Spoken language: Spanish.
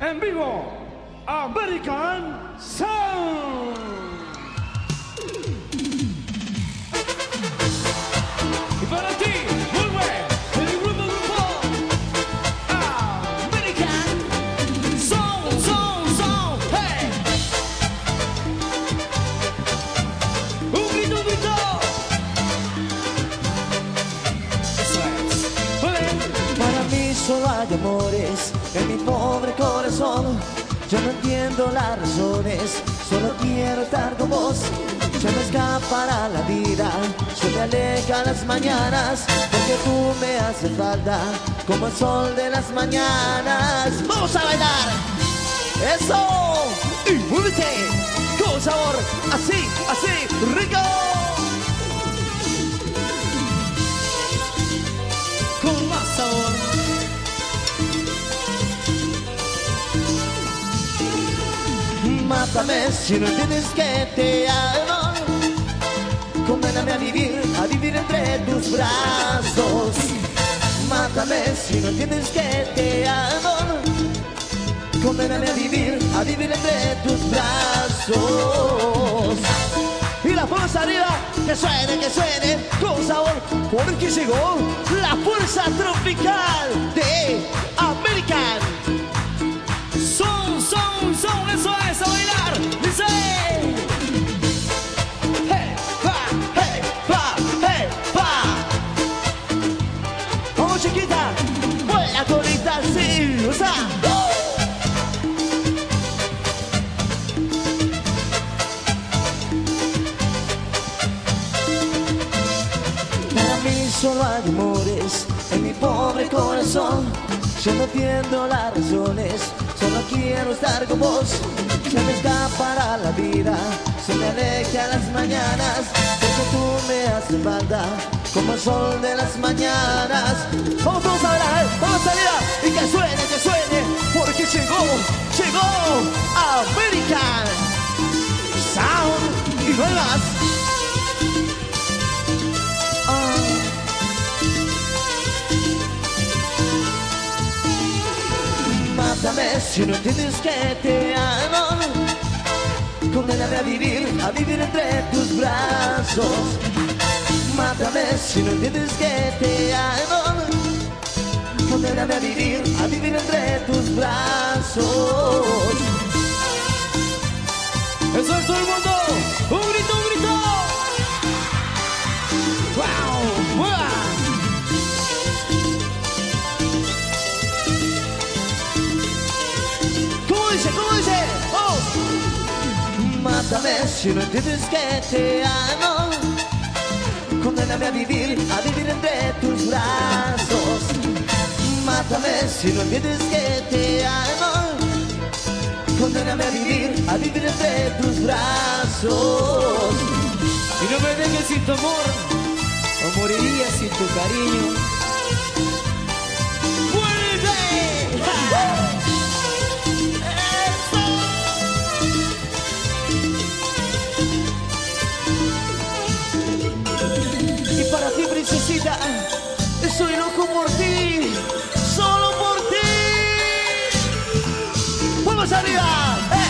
en vivo, American Sound. Y para ti, vuelve el grupo American Sound, hey. Un grito. Eso es. Para mí solo hay amores en mi pobre corazón. Yo no entiendo las razones, solo quiero estar con vos. Se me escapará la vida, se me aleja las mañanas, porque tú me haces falta como el sol de las mañanas. ¡Vamos a bailar! ¡Eso! ¡Y muévete! Con sabor, así, rico. Con más sabor. Mátame si no entiendes que te amo. Convéname a vivir entre tus brazos. Mátame si no entiendes que te amo. Convéname a vivir entre tus brazos. Y la fuerza arriba, que suene con sabor, porque llegó la fuerza tropical de American. Son, eso es, a bailar. Dice. Hey, pa. Vamos chiquita, vuela colita, sí, o sea. Para mí solo hay amores en mi pobre corazón. Yo no entiendo las razones, solo quiero estar con vos. Se me escapará la vida, se me aleja las mañanas, porque tú me haces falta como el sol de las mañanas. Vamos todos a bailar, vamos a salir y que suene, porque llegó American Sound y no hay más. Mátame si no entiendes que te amo. Convéname a vivir entre tus brazos. Mátame si no entiendes que te amo. Convéname a vivir entre tus brazos. Eso es todo el mundo. Un grito. Wow. ¿Cómo dice? Oh. Mátame si no entiendes que te amo. Convéname a vivir entre tus brazos. Mátame si no entiendes que te amo. Convéname a vivir entre tus brazos. Y no me dejes sin tu amor, o moriría sin tu cariño. ¡Vuelve! Y para ti, princesita, estoy loco por ti, solo por ti. ¡Vamos arriba!